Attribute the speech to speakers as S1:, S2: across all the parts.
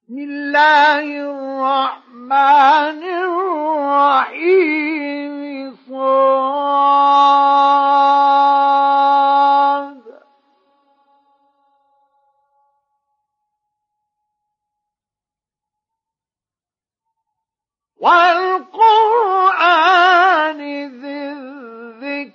S1: بسم الله الرحمن الرحيم صاد والقرآن ذي الذكر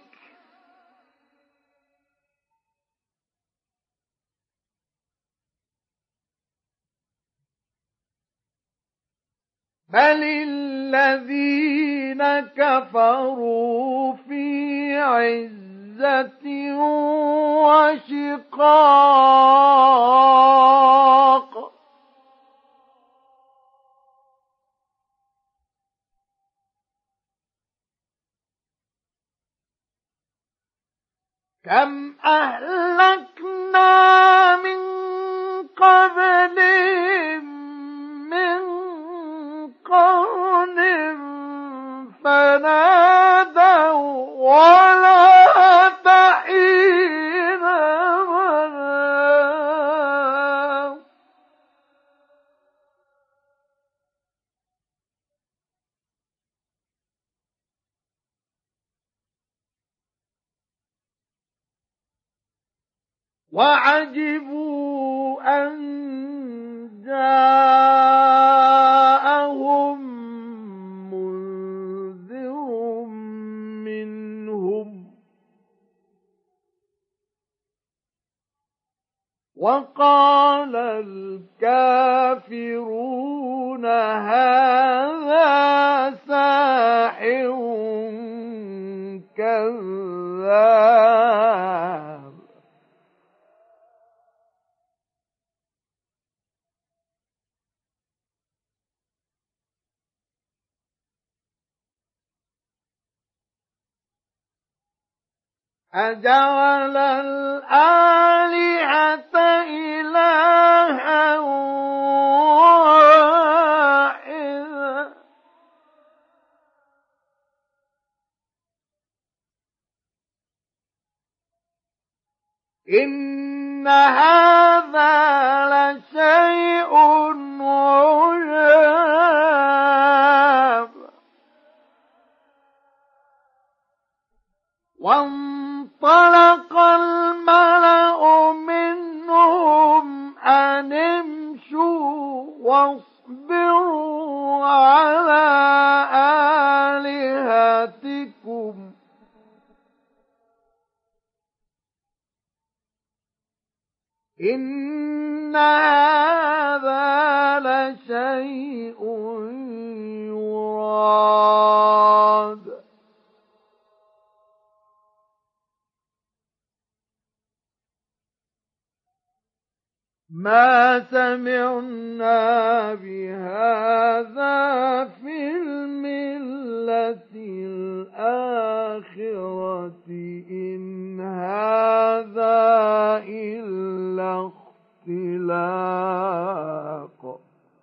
S1: بل الذين كفروا في عزة وشقاق كم أهلكنا من قبلهم من قرن فنادوا ولا تحين مناص وعجبوا أن جاءهم منذر منهم وقال الكافرون هذا ساحر كذاب أجعل الآلهة إلها واحدا إن هذا لشيء عجاب وانطلق الملأ منهم أن امشوا واصبروا على آلهتكم إن هذا لشيء يراد ما سمعنا بهذا في الملة الآخرة إن هذا إلا اختلاق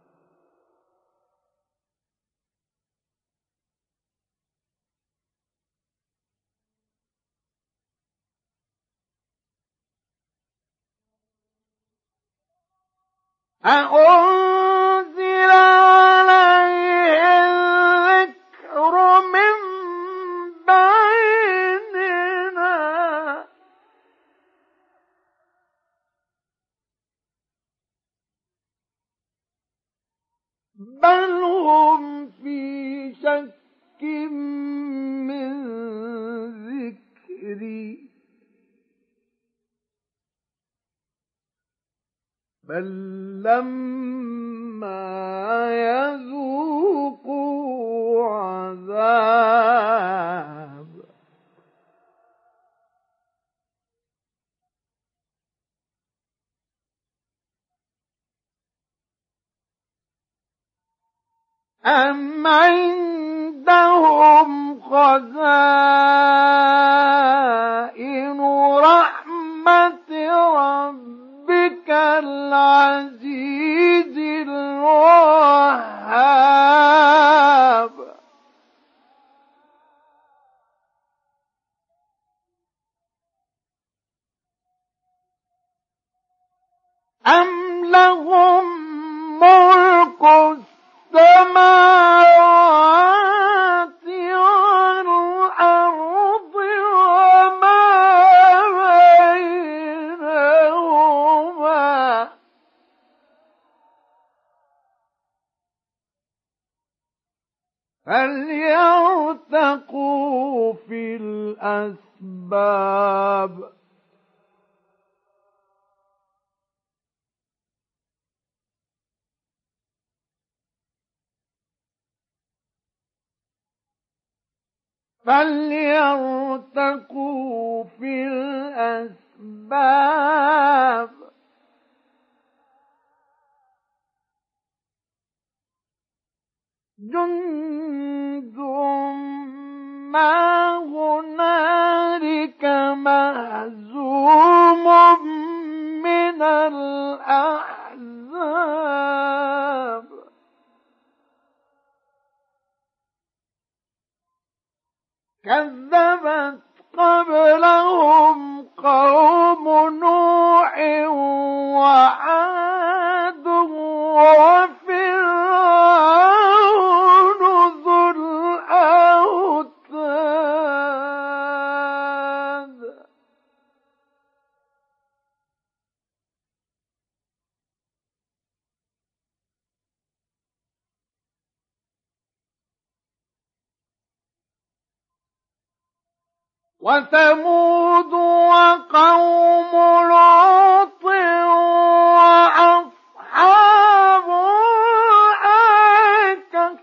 S1: أأنزل عليه الذكر من بيننا بل هم في شك من ذكري بل لما يذوقوا عذاب أم عندهم خزائن رحمة ربك العزيز الوهاب أم لهم ملك فليرتقوا في الأسباب فليرتقوا في الأسباب جند ما هنالك مهزوم من الأحزاب كذبت قبلهم قوم نوح وعاد وفرعون ذو الأوتاد وثمود وقوم لوط وأصحاب الأيكة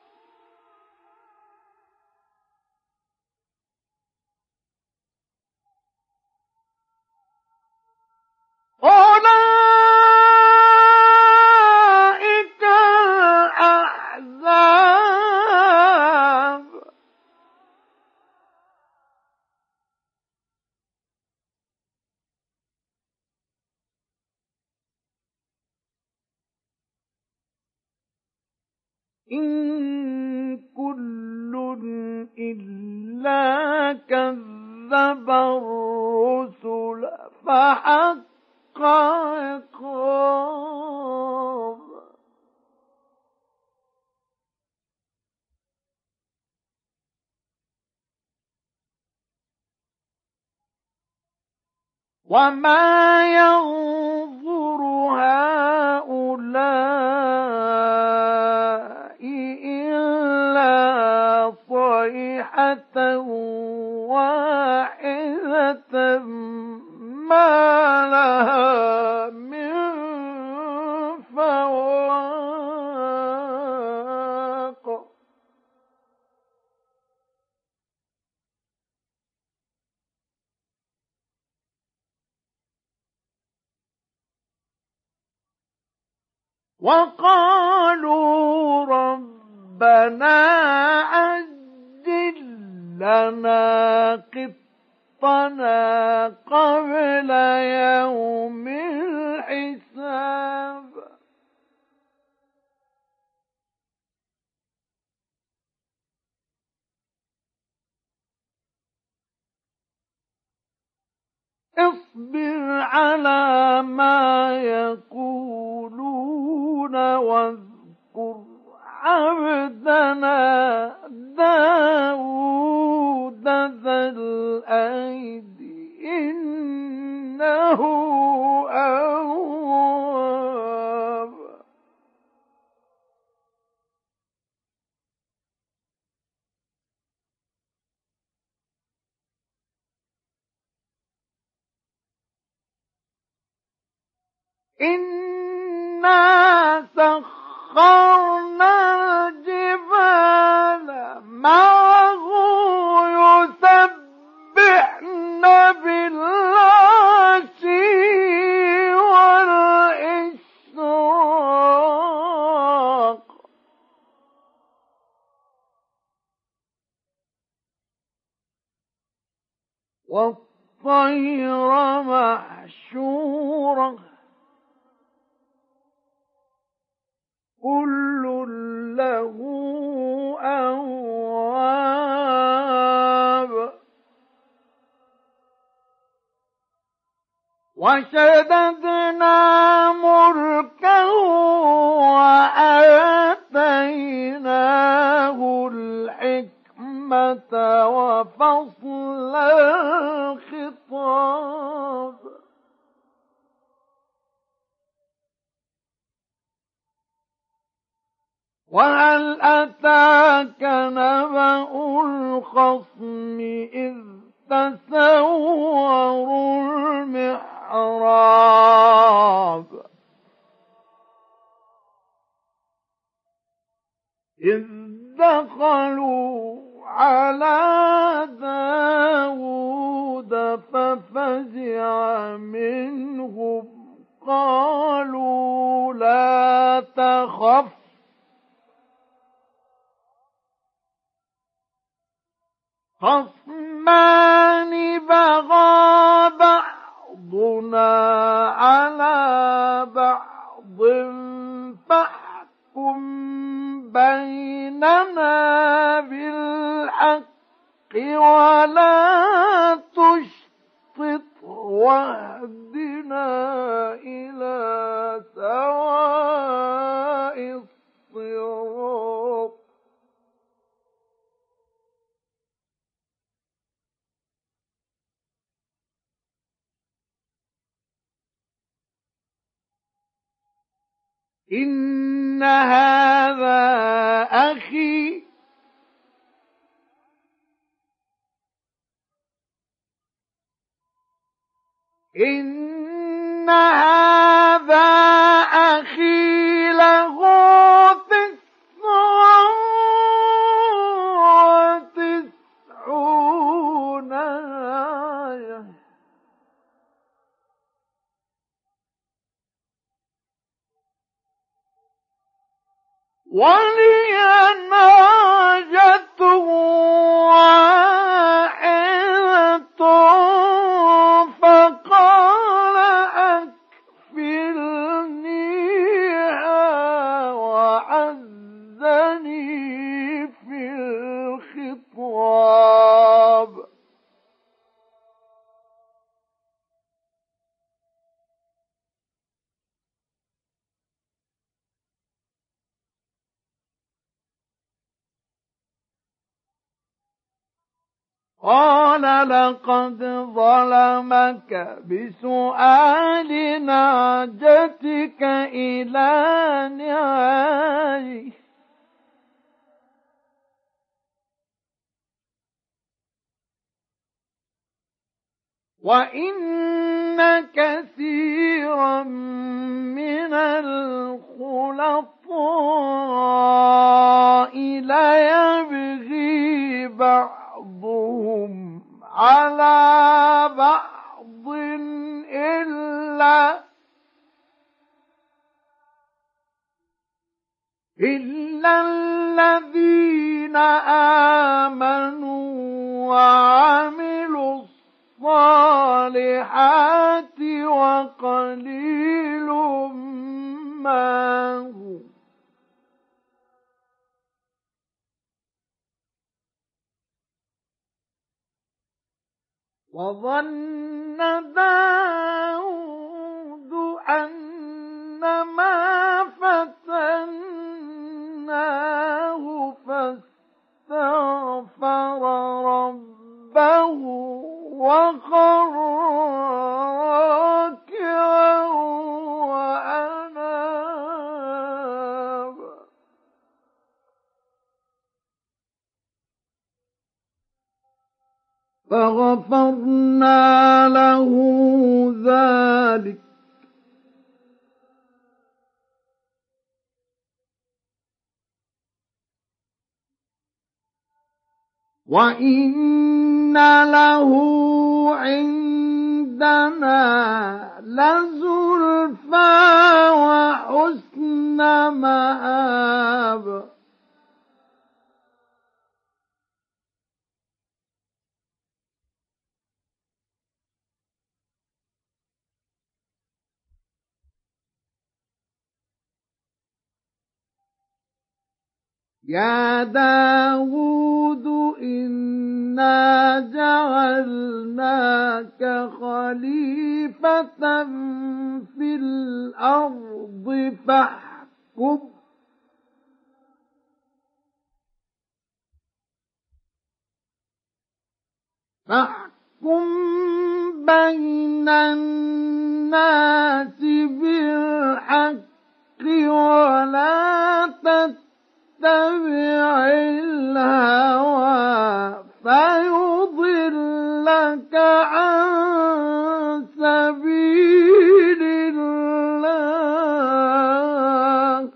S1: أولئك الأحزاب إن كل إلا كذب الرسل فحق عقاب وما ينظر هؤلاء إلا صيحة واحدة ما لها من فواق وقالوا ربنا عجل لنا قطنا قبل يوم الحساب اصبر على ما يقولون واذكر عبدنا داود ذا الأيد إنه أواب إنا سخرنا الجبال معه يسبحن بالعشي والإشراق والطير محشورة كل له أواب وشددنا ملكه وآتيناه الحكمة وفصل الخطاب وهل أتاك نبأ الخصم إذ تسوروا المحراب إذ دخلوا على داود ففزع منهم قالوا لا تخف خصمان بغى بعضنا على بعض فاحكم بيننا بالحق ولا تشطط واهدنا إلى سواء الصراط إن هذا أخي له 99 آية ولي ناجة واحدة فقال أكفلنيها وعزني في الخطاب قال لقد ظلمك بسؤال نعجتك إلى نعاجه وإن كثيرا من الخلطاء ليبغي بعضهم على بعض إلا الذين آمنوا وعملوا الصالحات وقليل ما هم وظن داود أنما فتناه فاستغفر ربه وخر راكعا وأناب فغفرنا له ذلك وإن له عندنا لزلفى وحسن مآب يا داود إنا جعلناك خليفة في الأرض فاحكم بين الناس بالحق ولا تتبع تتبع الهوى فيضلك عن سبيل الله.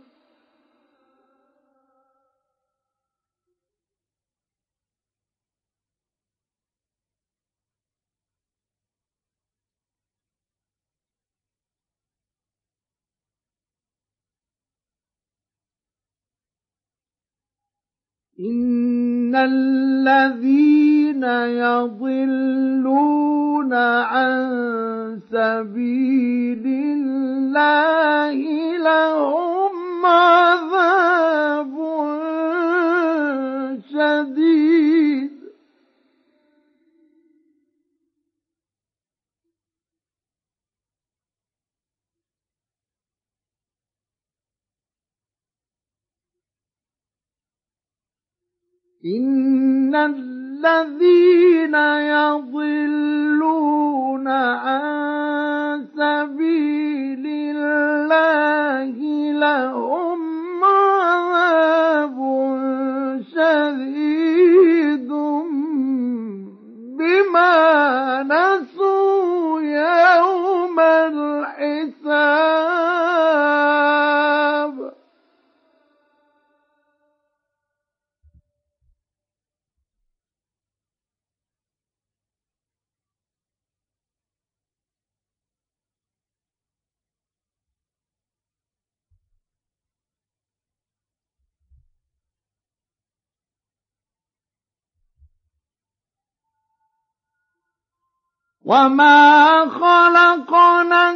S1: إن الذين يضلون عن سبيل الله لهم عذاب شديد. إن الذين يضلون عن سبيل الله لهم عذاب شديد بما نسوا يوم الحساب. وما خلقنا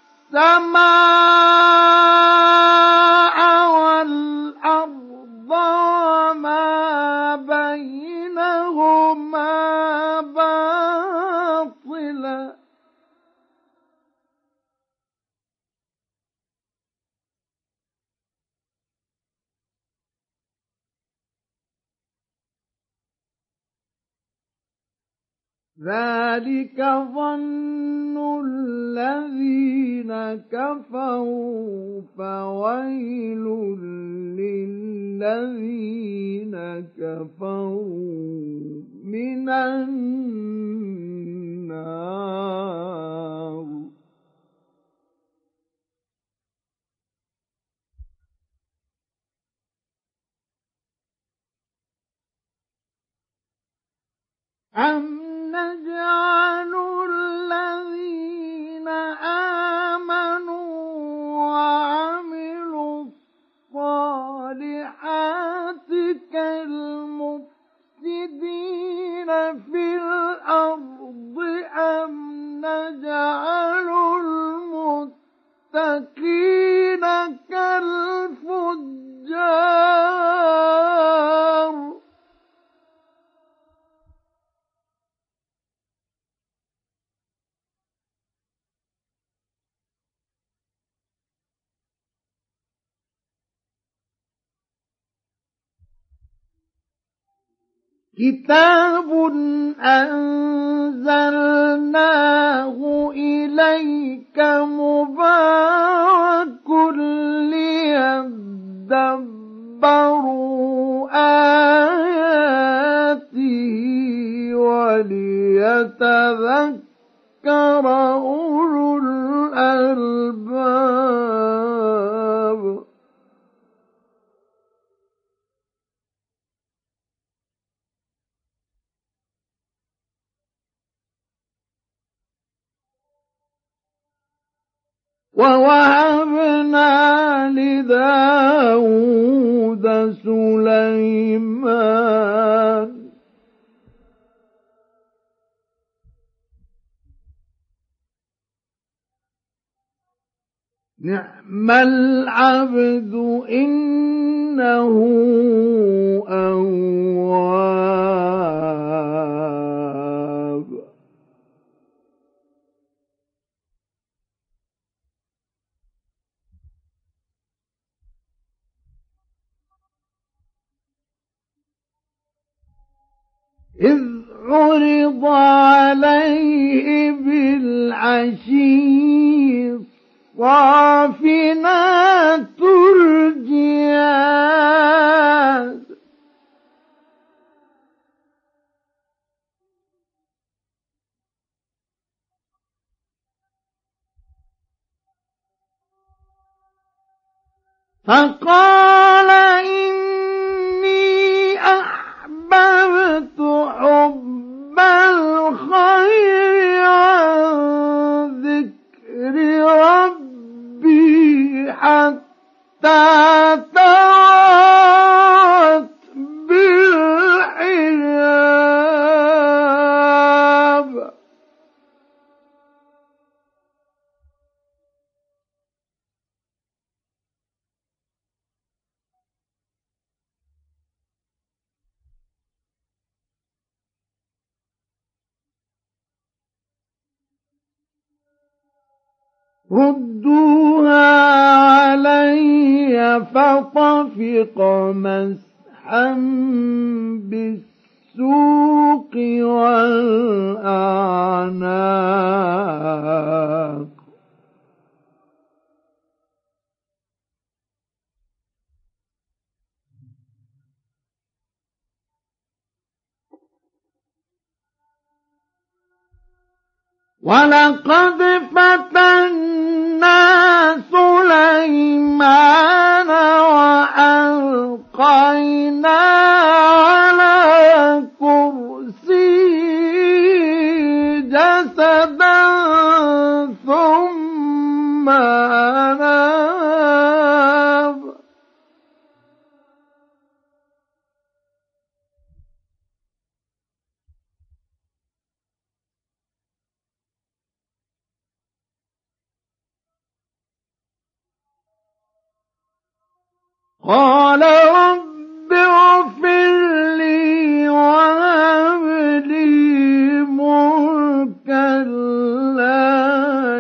S1: السماء والأرض وما بينهما باطلا ذلك ظن الذين كفروا فويل للذين كفروا من النار. أم نجعل الذين آمنوا وعملوا الصالحات كالمفسدين في الأرض أم نجعل المتقين كالفجار. كتاب أنزلناه إليك مبارك ليدبروا آياته وليتذكر أولو الألباب. ووهبنا لداود سليمان نعم العبد إنه أواب. إذ عرض عليه بالعشي الصافنات الجياد فقال إني أحببت حب الخير عن ذكر ربي حتى توارت بالحجاب. ردوها علي فطفق مسحا بالسوق والأعناق. ولقد فتنا سليمان وألقينا على كرسيه جسدا ثم أناب. قال رب اغفر لي وهب لي ملكا لا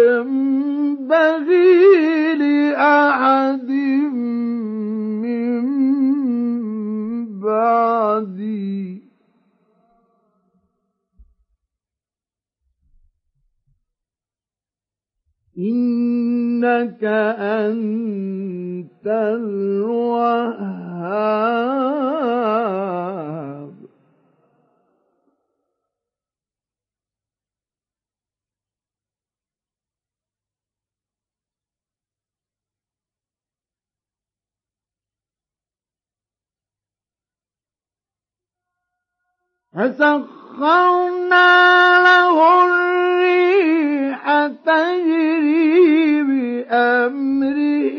S1: ينبغي لأحد من بعدي إنك أنت الوهاب. فسخرنا له الريح تجري بأمره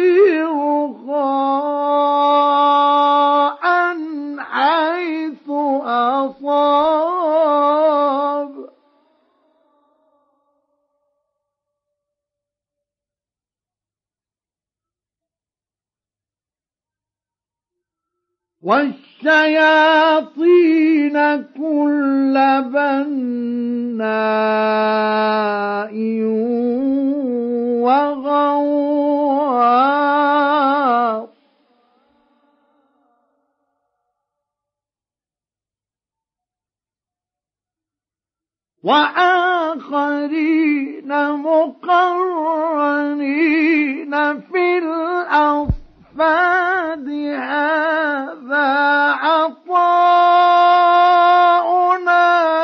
S1: رخاء حيث أصاب. والشياطين كل بناء وغواص. وآخرين مقرنين في الأصفاد هذا عطاؤنا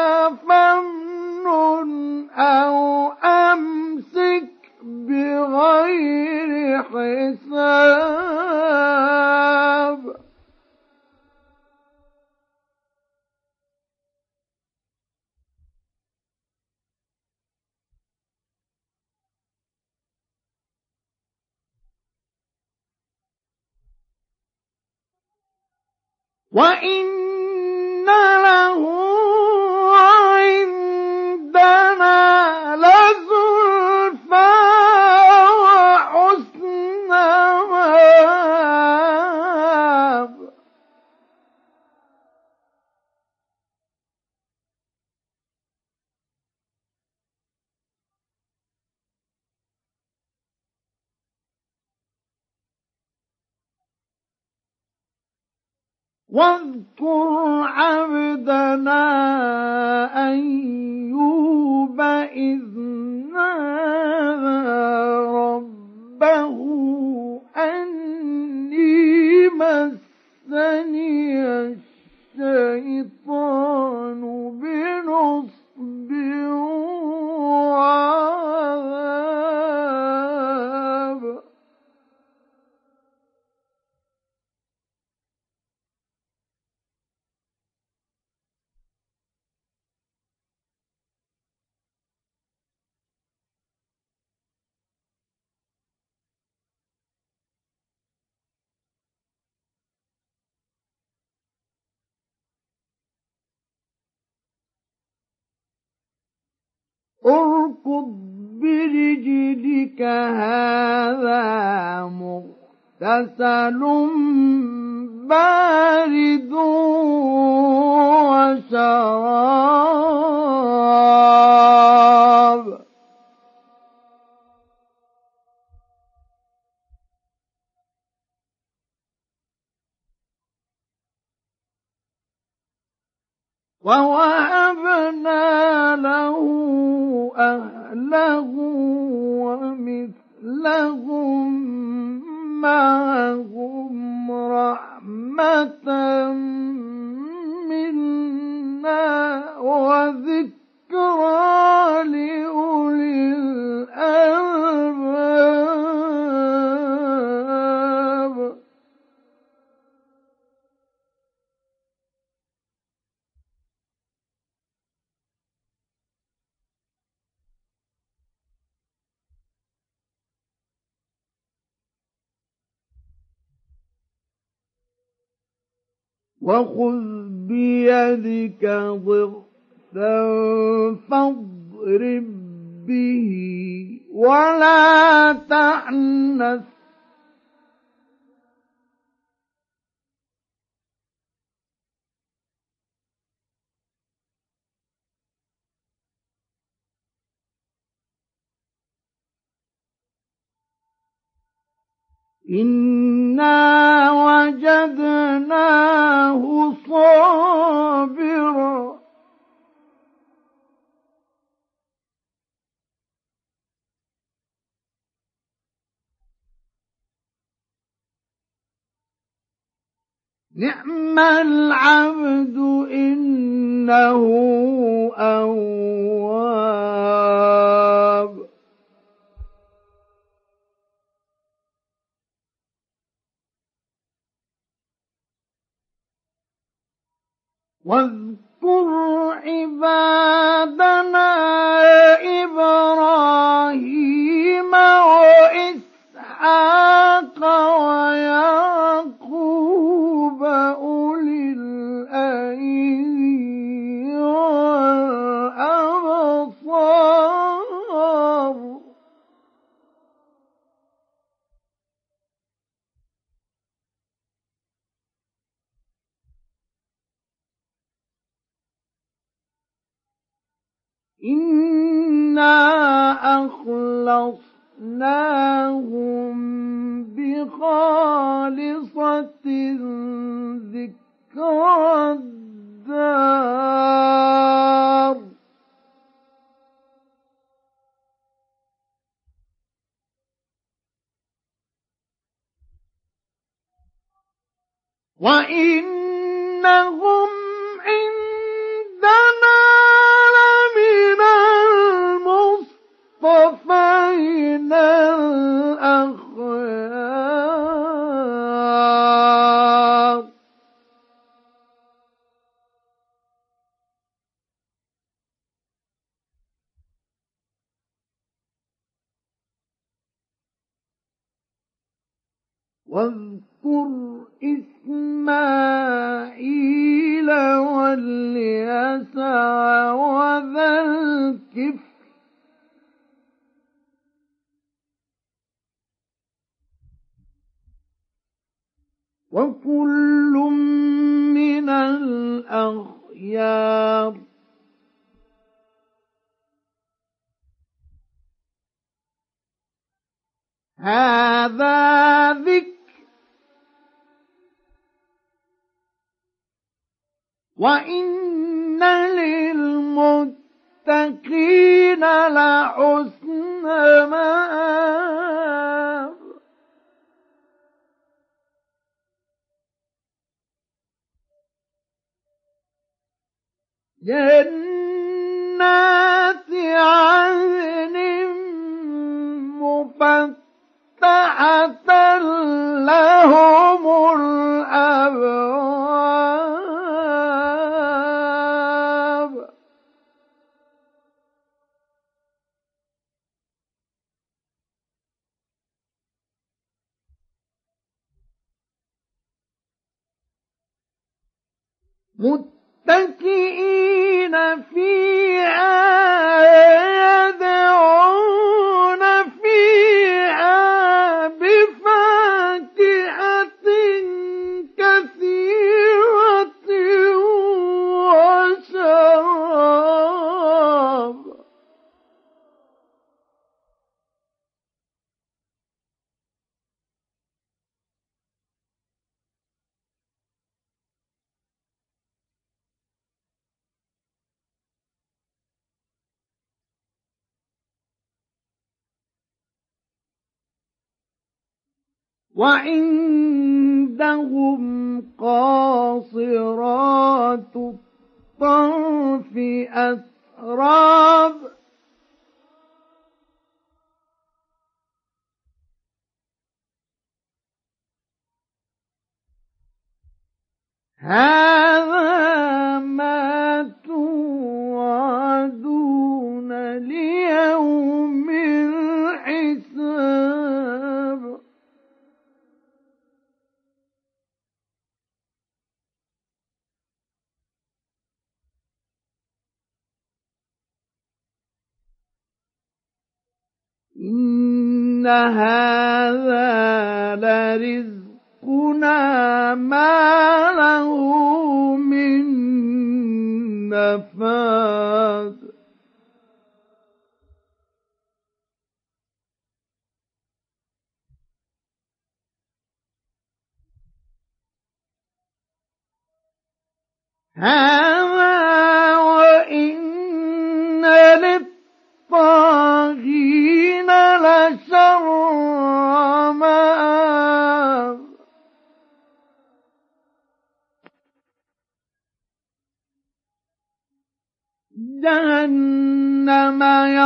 S1: فامنن أو أمسك بغير حساب. وإن له عندنا لزلفى وحسن مآب. واذكر عبدنا أيوب إذ نادى ربه أني مسني الشيطان بنصب وعذاب. اركض برجلك هذا مغتسل بارد وشراب ووهبنا له أهله ومثلهم معهم رحمة منا وذكرى لأولي الألباب. وخذ بيدك ضغثا فاضرب به ولا تحنث إنا وجدناه صابرا نعم العبد إنه أواب. واذكر عبادنا إبراهيم وإسحاق ويعقوب أولي الأيدي والأبصار إنا أخلصناهم بخالصة ذكرى الدار وإنهم عندنا لمن المصطفين الأخيار. واذكر إسماعيل واليسع وذا الكفل وكل من الأخيار. هذا ذكر وإن للمتقين لحسن مآب. جنات عدن مفتحة لهم الأبواب. متكئين فيها وعندهم قاصرات الطرف أتراب هذا ما توعدون ليوم الحساب إن هذا لرزقنا ما له من نفاد هذا وإن للطاغين لشر مآب جهنم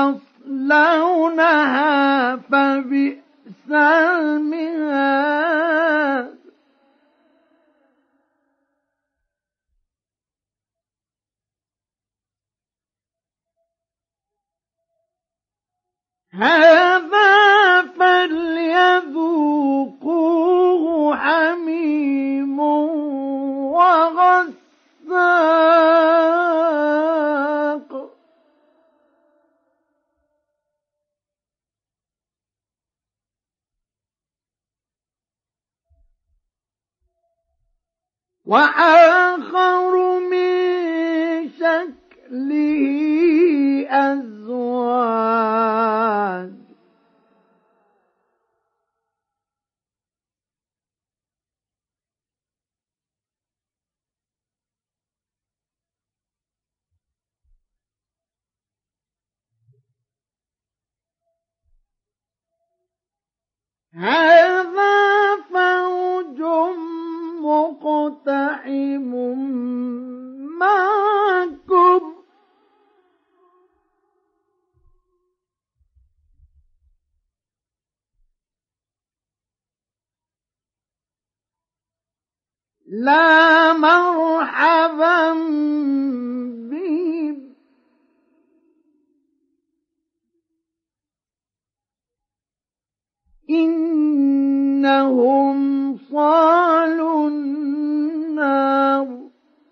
S1: يصلونها فبئس المهاد هذا فليذوقوه حميم وغساق وآخر من شكله أزواج هذا فوج مقتحم معكم لا مرحبا بهم إنهم صالوا النار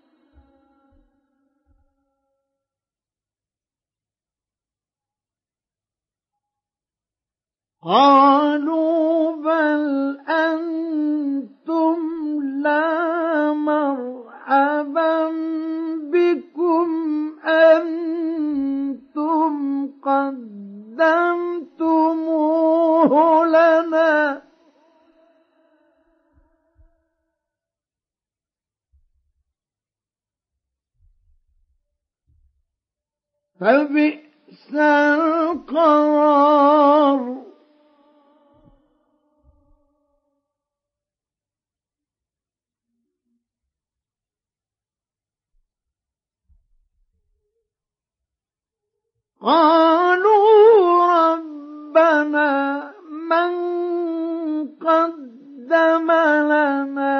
S1: قالوا بل أنتم لا مرحبا بكم أنتم قدمتموه لنا فبئس القرار قالوا ربنا من قدم لنا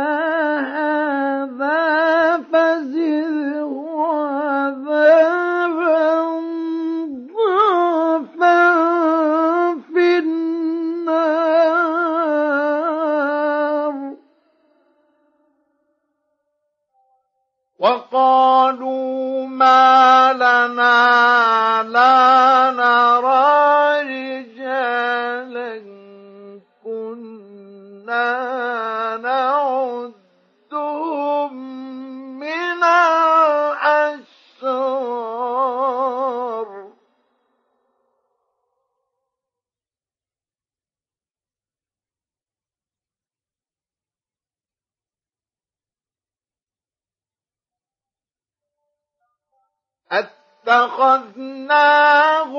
S1: هذا فزده عذابا ضعفا في النار وقالوا ما لنا لا نرى رجالا كنا نعدهم من الأشرار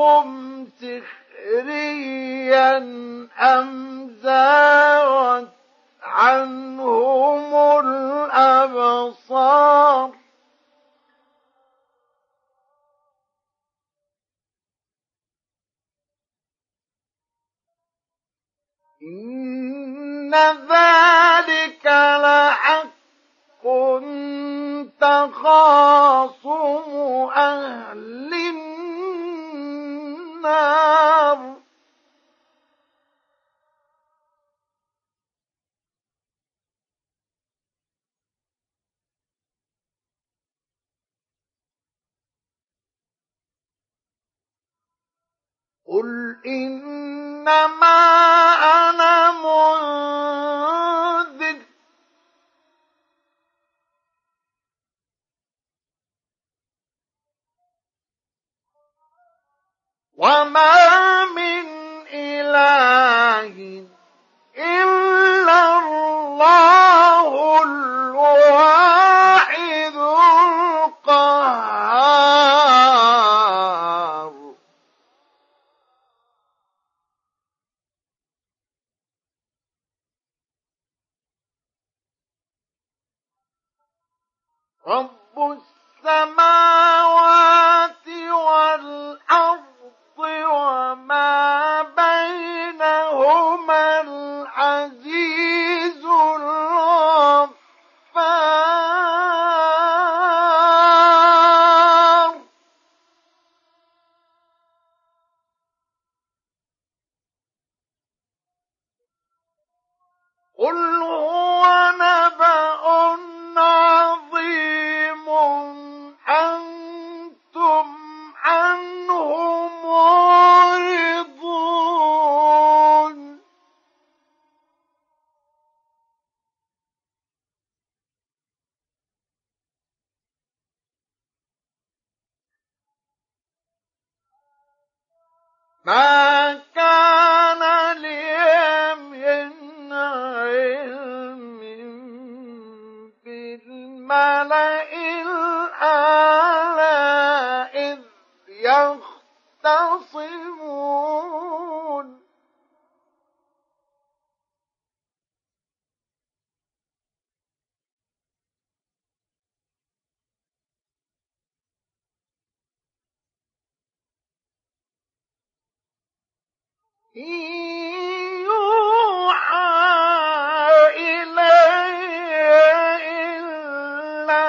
S1: اتخذناهم سخريا أم زاغت عنهم الأبصار إن ذلك لحق تخاصم أهل النار قل إنما أنا منذر وما من إله إلا الله الواحد القهار رب السماوات والأرض وما بينهما العزيز الغفار قل هو نبأ عظيم أنتم عنه معرضون ما كان لي من علم بالملئ الأعلى إذ يختصمون إن يوحى إلي إلا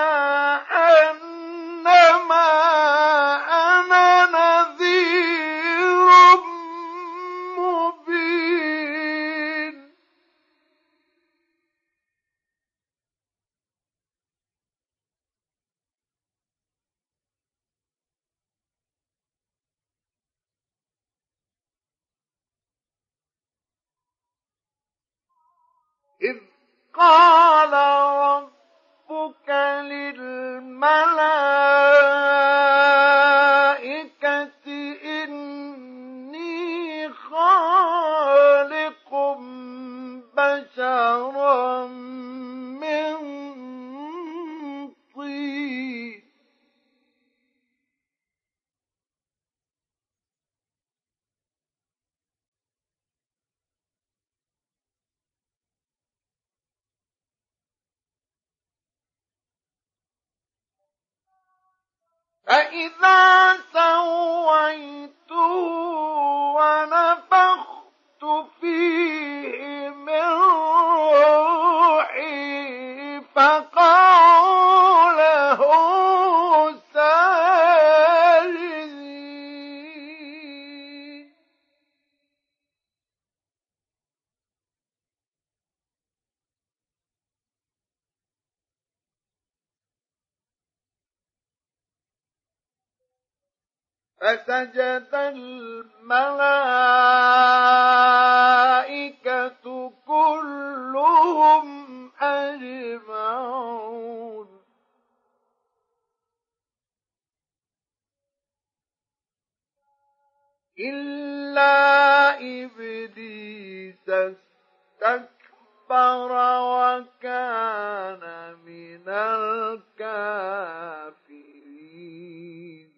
S1: أنما أنا نذير مبين إذ قال ربك للملائكة إني خالق بشرا من طين فإذا سويته ونفخت فيه من روحي فقعوا له ساجدين فسجد الملائكة كلهم أجمعون إلا إبليس استكبر وكان من الكافرين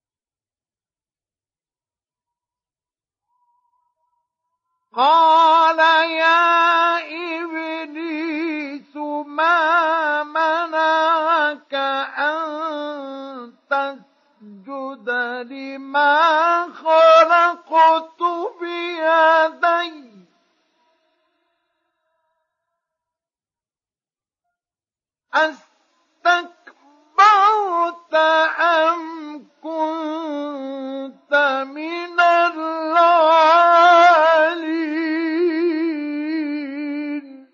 S1: قال قال يا إبليس ما منعك أن تسجد لما خلقت بيدي أستكبرت أم كنت من العالين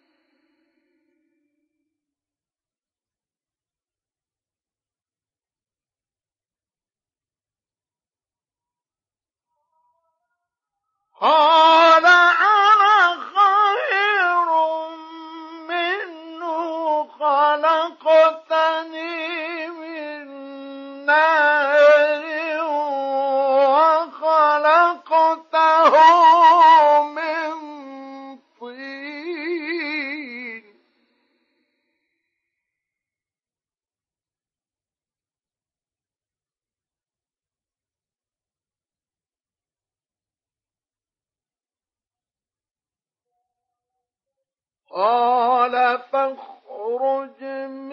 S1: قال أنا خير منه خلقتني من نار وخلقته من طين قال فاخرج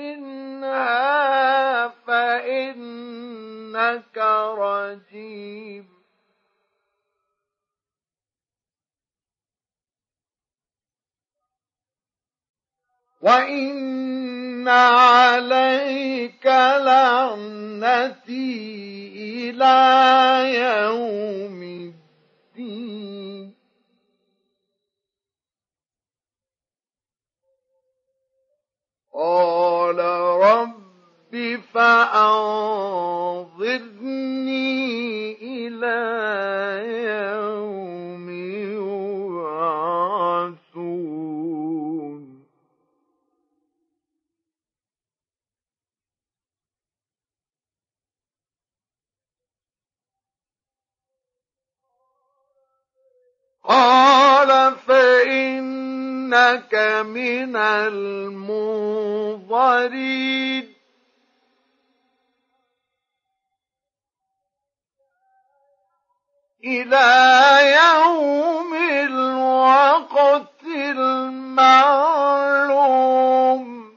S1: منها فإنك رجيم وإن عليك لعنتي إلى يوم الدين قال رب فأنظرني إلى يوم يبعثون قال فإنك من المنظرين إلى يوم الوقت المعلوم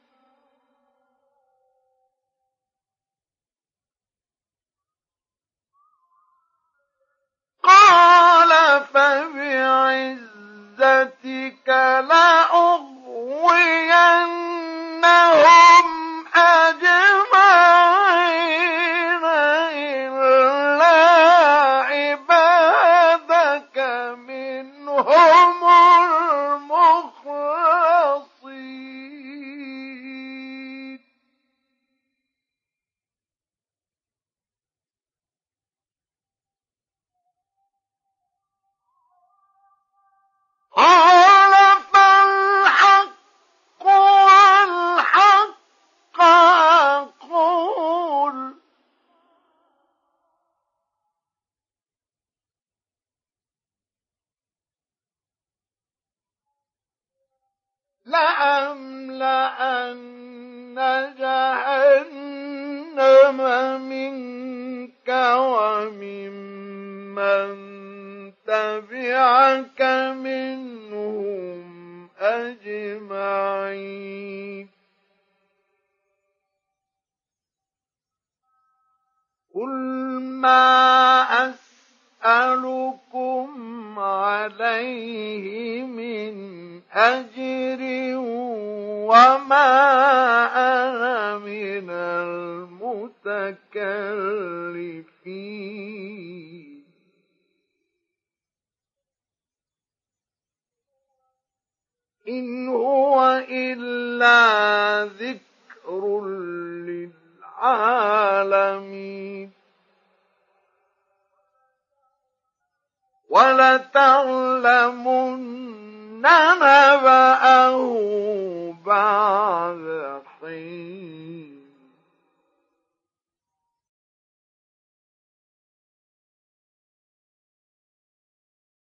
S1: قال فبعزتك لأغوينهم أجمعين إلا عبادك منهم المخلصين قال فالحق والحق أقول لأملأن جهنم منك وممن تبعك منهم أجمعين قل ما أسألكم عليه من أجر وما أنا من المتكلفين إن هو إلا ذكر للعالمين ولتعلمن نبأه